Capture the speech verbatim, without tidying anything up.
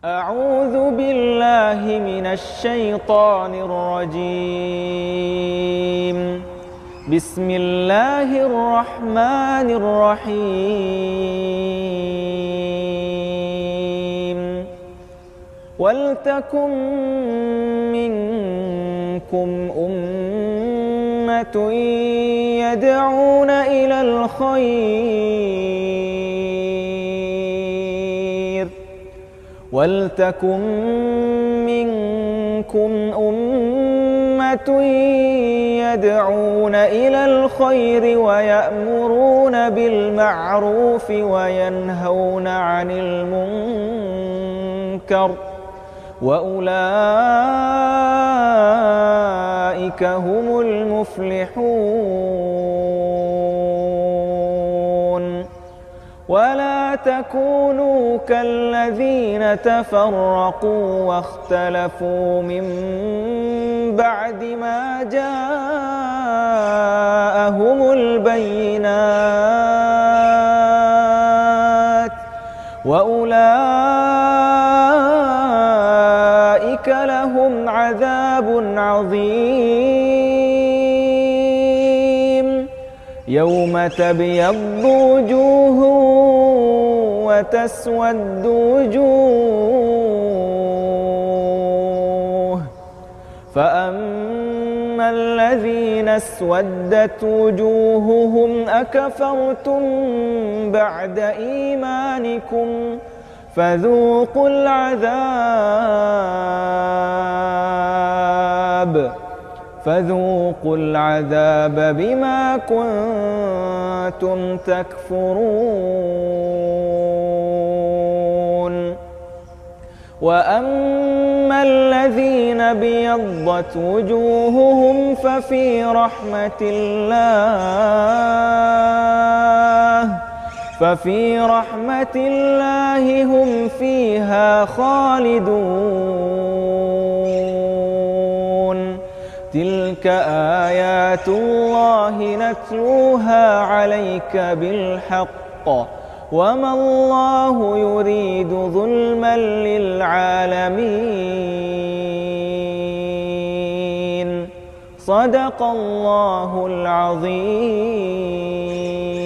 أعوذ بالله من الشيطان الرجيم. بسم الله الرحمن الرحيم. ولتكن منكم أمة يدعون إلى الخير ولتكن منكم أمة يدعون إلى الخير ويأمرون بالمعروف وينهون عن المنكر وأولئك هم المفلحون. ولا تكونوا كالذين تفرقوا واختلفوا من بعد ما جاءهم البينات وأولئك لهم عذاب عظيم. يوم تبيض وجوه وتسود وجوه، فأما الذين اسودت وجوههم أكفرتم بعد إيمانكم فذوقوا العذاب فذوقوا العذاب بما كنتم تكفرون. وأما الذين ابيضت وجوههم ففي رحمة الله ففي رحمة الله هم فيها خالدون. تلك آيات الله نتلوها عليك بالحق وما الله يريد ظلما للعالمين. صدق الله العظيم.